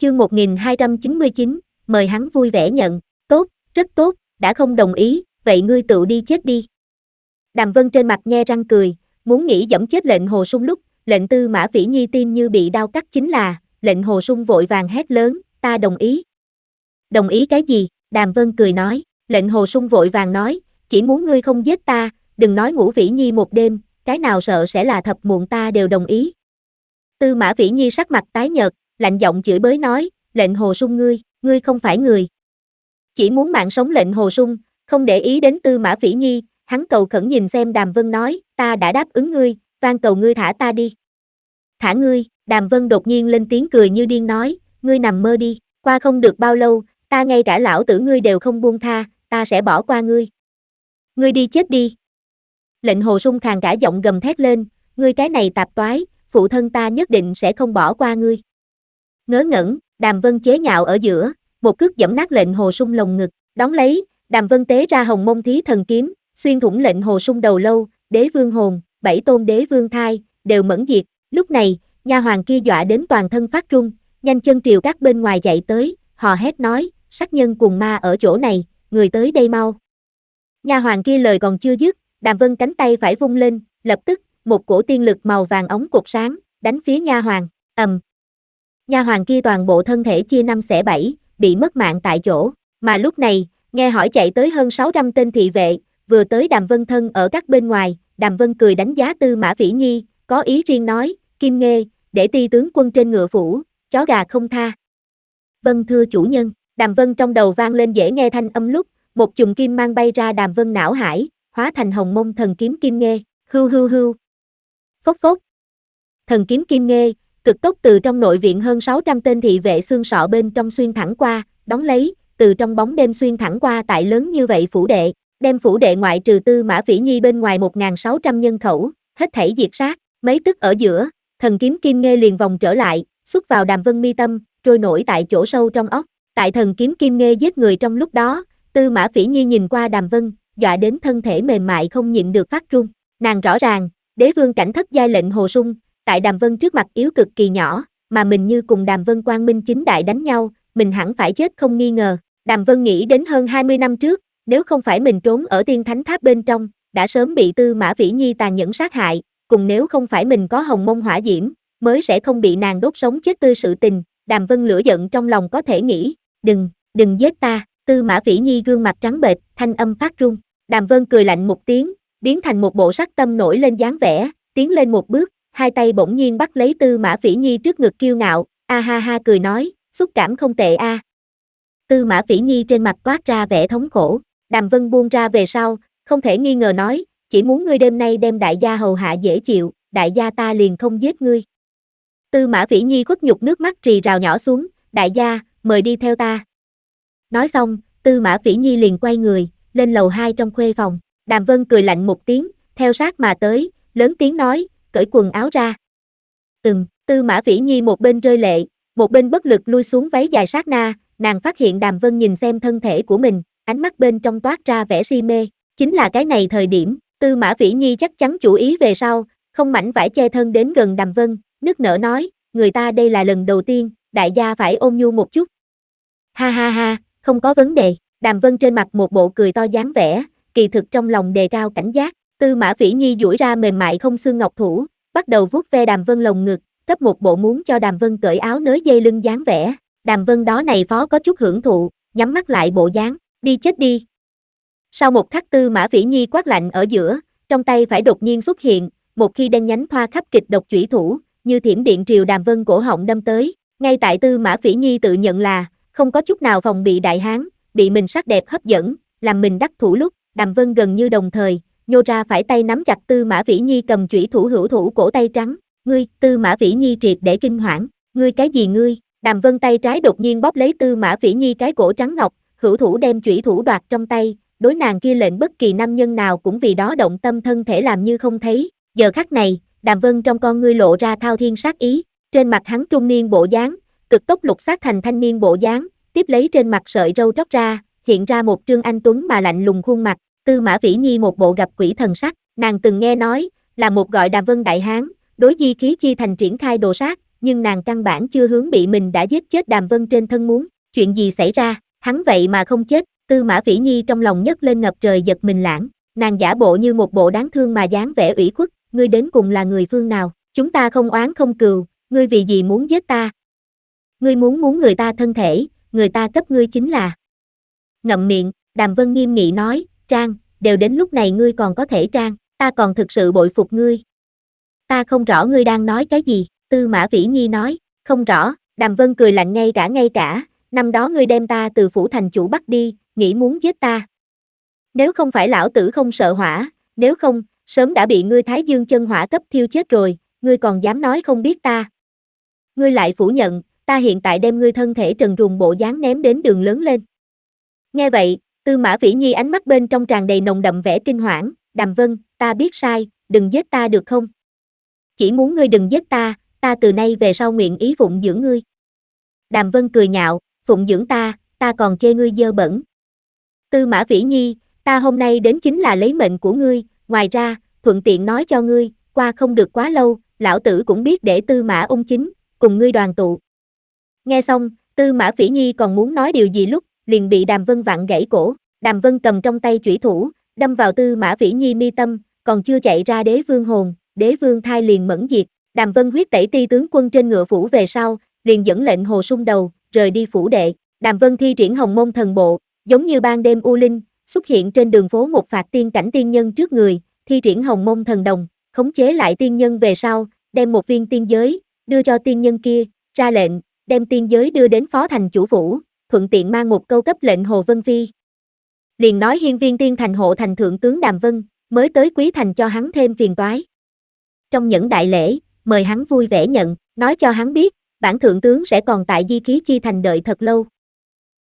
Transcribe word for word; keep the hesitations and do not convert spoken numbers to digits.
Chương một nghìn hai trăm chín mươi chín, mời hắn vui vẻ nhận. Tốt, rất tốt, đã không đồng ý, vậy ngươi tự đi chết đi. Đàm Vân trên mặt nhe răng cười, muốn nghĩ giẫm chết lệnh Hồ Sung lúc, lệnh Tư Mã Phỉ Nhi tim như bị đau cắt chính là, lệnh Hồ Sung vội vàng hét lớn, ta đồng ý. Đồng ý cái gì? Đàm Vân cười nói, lệnh Hồ Sung vội vàng nói, chỉ muốn ngươi không giết ta, đừng nói ngủ Phỉ Nhi một đêm, cái nào sợ sẽ là thập muộn ta đều đồng ý. Tư Mã Phỉ Nhi sắc mặt tái nhợt, lạnh giọng chửi bới nói, lệnh Hồ Sung ngươi, ngươi không phải người. Chỉ muốn mạng sống lệnh Hồ Sung, không để ý đến Tư Mã Phỉ Nhi, hắn cầu khẩn nhìn xem Đàm Vân nói, ta đã đáp ứng ngươi, van cầu ngươi thả ta đi. Thả ngươi, Đàm Vân đột nhiên lên tiếng cười như điên nói, ngươi nằm mơ đi, qua không được bao lâu, ta ngay cả lão tử ngươi đều không buông tha, ta sẽ bỏ qua ngươi. Ngươi đi chết đi. Lệnh Hồ Sung khàn cả giọng gầm thét lên, ngươi cái này tạp toái, phụ thân ta nhất định sẽ không bỏ qua ngươi. Ngớ ngẩn, Đàm Vân chế nhạo ở giữa, một cước giẫm nát lệnh Hồ Sung lồng ngực, đón lấy, Đàm Vân tế ra Hồng Mông Thí Thần Kiếm, xuyên thủng lệnh Hồ Sung đầu lâu, đế vương hồn, bảy tôn đế vương thai, đều mẫn diệt. Lúc này, nha hoàng kia dọa đến toàn thân phát run, nhanh chân triều các bên ngoài chạy tới, hò hét nói, sát nhân cùng ma ở chỗ này, người tới đây mau. Nha hoàng kia lời còn chưa dứt, Đàm Vân cánh tay phải vung lên, lập tức, một cổ tiên lực màu vàng óng cột sáng, đánh phía nha hoàng, ầm. Nha hoàng kia toàn bộ thân thể chia năm xẻ bảy, bị mất mạng tại chỗ, mà lúc này, nghe hỏi chạy tới hơn sáu trăm tên thị vệ, vừa tới Đàm Vân thân ở các bên ngoài, Đàm Vân cười đánh giá Tư Mã Phỉ Nhi, có ý riêng nói, Kim Nghê, để ti tướng quân trên ngựa phủ, chó gà không tha. Vâng thưa chủ nhân, Đàm Vân trong đầu vang lên dễ nghe thanh âm lúc, một chùm kim mang bay ra Đàm Vân não hải, hóa thành Hồng Mông Thần Kiếm Kim Nghê, hưu hưu hưu. Phốc phốc. Thần kiếm Kim Nghê, cực tốc từ trong nội viện hơn sáu trăm tên thị vệ xương sọ bên trong xuyên thẳng qua, đón lấy, từ trong bóng đêm xuyên thẳng qua tại lớn như vậy phủ đệ, đem phủ đệ ngoại trừ Tư Mã Phỉ Nhi bên ngoài một nghìn sáu trăm nhân khẩu, hết thảy diệt sát, mấy tức ở giữa, thần kiếm Kim Nghê liền vòng trở lại, xuất vào Đàm Vân mi tâm, trôi nổi tại chỗ sâu trong óc, tại thần kiếm Kim Nghê giết người trong lúc đó, Tư Mã Phỉ Nhi nhìn qua Đàm Vân, dọa đến thân thể mềm mại không nhịn được phát run, nàng rõ ràng, đế vương cảnh thất giai lệnh Hồ Sung, tại Đàm Vân trước mặt yếu cực kỳ nhỏ, mà mình như cùng Đàm Vân quang minh chính đại đánh nhau, mình hẳn phải chết không nghi ngờ. Đàm Vân nghĩ đến hơn hai mươi năm trước, nếu không phải mình trốn ở Tiên Thánh Tháp bên trong, đã sớm bị Tư Mã Phỉ Nhi tàn nhẫn sát hại, cùng nếu không phải mình có Hồng Mông Hỏa Diễm, mới sẽ không bị nàng đốt sống chết tươi sự tình. Đàm Vân lửa giận trong lòng có thể nghĩ, đừng, đừng giết ta. Tư Mã Phỉ Nhi gương mặt trắng bệch, thanh âm phát run. Đàm Vân cười lạnh một tiếng, biến thành một bộ sắc tâm nổi lên dáng vẻ, tiến lên một bước, hai tay bỗng nhiên bắt lấy Tư Mã Phỉ Nhi trước ngực kiêu ngạo, a ha ha cười nói, xúc cảm không tệ a. Tư Mã Phỉ Nhi trên mặt toát ra vẻ thống khổ, Đàm Vân buông ra về sau, không thể nghi ngờ nói, chỉ muốn ngươi đêm nay đem đại gia hầu hạ dễ chịu, đại gia ta liền không giết ngươi. Tư Mã Phỉ Nhi khuất nhục nước mắt rì rào nhỏ xuống, đại gia, mời đi theo ta. Nói xong, Tư Mã Phỉ Nhi liền quay người, lên lầu hai trong khuê phòng, Đàm Vân cười lạnh một tiếng, theo sát mà tới, lớn tiếng nói, cởi quần áo ra. Ừm, Tư Mã Phỉ Nhi một bên rơi lệ, một bên bất lực lui xuống váy dài sát na, nàng phát hiện Đàm Vân nhìn xem thân thể của mình, ánh mắt bên trong toát ra vẻ si mê, chính là cái này thời điểm, Tư Mã Phỉ Nhi chắc chắn chủ ý về sau, không mảnh vải che thân đến gần Đàm Vân, nức nở nói, người ta đây là lần đầu tiên, đại gia phải ôn nhu một chút. Ha ha ha, không có vấn đề, Đàm Vân trên mặt một bộ cười to dáng vẻ, kỳ thực trong lòng đề cao cảnh giác. Tư Mã Phỉ Nhi duỗi ra mềm mại không xương ngọc thủ, bắt đầu vuốt ve Đàm Vân lồng ngực, cấp một bộ muốn cho Đàm Vân cởi áo nới dây lưng dáng vẻ. Đàm Vân đó này phó có chút hưởng thụ, nhắm mắt lại bộ dáng, đi chết đi. Sau một khắc Tư Mã Phỉ Nhi quát lạnh ở giữa, trong tay phải đột nhiên xuất hiện, một khi đen nhánh thoa khắp kịch độc chủy thủ, như thiểm điện triều Đàm Vân cổ họng đâm tới. Ngay tại Tư Mã Phỉ Nhi tự nhận là không có chút nào phòng bị đại hán, bị mình sắc đẹp hấp dẫn, làm mình đắc thủ lúc, Đàm Vân gần như đồng thời nhô ra phải tay nắm chặt Tư Mã Phỉ Nhi cầm chủy thủ hữu thủ cổ tay trắng, ngươi, Tư Mã Phỉ Nhi triệt để kinh hoảng, ngươi cái gì ngươi, Đàm Vân tay trái đột nhiên bóp lấy Tư Mã Phỉ Nhi cái cổ trắng ngọc, hữu thủ đem chủy thủ đoạt trong tay, đối nàng kia lệnh bất kỳ nam nhân nào cũng vì đó động tâm thân thể làm như không thấy, giờ khắc này, Đàm Vân trong con ngươi lộ ra thao thiên sát ý, trên mặt hắn trung niên bộ dáng, cực tốc lục sát thành thanh niên bộ dáng, tiếp lấy trên mặt sợi râu tróc ra, hiện ra một trương anh tuấn mà lạnh lùng khuôn mặt. Tư Mã Phỉ Nhi một bộ gặp quỷ thần sắc, nàng từng nghe nói, là một gọi Đàm Vân đại hán, đối di khí chi thành triển khai đồ sát, nhưng nàng căn bản chưa hướng bị mình đã giết chết Đàm Vân trên thân muốn, chuyện gì xảy ra, hắn vậy mà không chết, Tư Mã Phỉ Nhi trong lòng nhấc lên ngập trời giật mình lãng, nàng giả bộ như một bộ đáng thương mà dáng vẻ ủy khuất, ngươi đến cùng là người phương nào, chúng ta không oán không cừu, ngươi vì gì muốn giết ta? Ngươi muốn muốn người ta thân thể, người ta cấp ngươi chính là. Ngậm miệng, Đàm Vân nghiêm nghị nói, Trang, đều đến lúc này ngươi còn có thể Trang, ta còn thực sự bội phục ngươi. Ta không rõ ngươi đang nói cái gì, Tư Mã Vĩ Nhi nói, không rõ, Đàm Vân cười lạnh ngay cả ngay cả, năm đó ngươi đem ta từ phủ thành chủ bắt đi, nghĩ muốn giết ta. Nếu không phải lão tử không sợ hỏa, nếu không, sớm đã bị ngươi Thái Dương chân hỏa cấp thiêu chết rồi, ngươi còn dám nói không biết ta. Ngươi lại phủ nhận, ta hiện tại đem ngươi thân thể trần truồng bộ dáng ném đến đường lớn lên. Nghe vậy, Tư Mã Vĩ Nhi ánh mắt bên trong tràn đầy nồng đậm vẻ kinh hoảng, Đàm Vân, ta biết sai, đừng giết ta được không? Chỉ muốn ngươi đừng giết ta, ta từ nay về sau nguyện ý phụng dưỡng ngươi. Đàm Vân cười nhạo, phụng dưỡng ta, ta còn chê ngươi dơ bẩn. Tư Mã Vĩ Nhi, ta hôm nay đến chính là lấy mệnh của ngươi, ngoài ra, thuận tiện nói cho ngươi, qua không được quá lâu, lão tử cũng biết để Tư Mã Ung Chính, cùng ngươi đoàn tụ. Nghe xong, Tư Mã Phỉ Nhi còn muốn nói điều gì lúc, liền bị Đàm Vân vặn gãy cổ, Đàm Vân cầm trong tay chủy thủ, đâm vào Tư Mã Phỉ Nhi mi tâm, còn chưa chạy ra đế vương hồn, đế vương thai liền mẫn diệt, Đàm Vân huyết tẩy ti tướng quân trên ngựa phủ về sau, liền dẫn lệnh Hồ Sung đầu, rời đi phủ đệ, Đàm Vân thi triển Hồng Môn thần bộ, giống như ban đêm u linh, xuất hiện trên đường phố một phạt tiên cảnh tiên nhân trước người, thi triển Hồng Môn thần đồng, khống chế lại tiên nhân về sau, đem một viên tiên giới, đưa cho tiên nhân kia, ra lệnh, đem tiên giới đưa đến phó thành chủ phủ, thuận tiện mang một câu cấp lệnh Hồ Vân Phi. Liền nói hiên viên tiên thành hộ thành thượng tướng Đàm Vân, mới tới Quý Thành cho hắn thêm phiền toái. Trong những đại lễ, mời hắn vui vẻ nhận, nói cho hắn biết, bản thượng tướng sẽ còn tại Di Khí Chi Thành đợi thật lâu.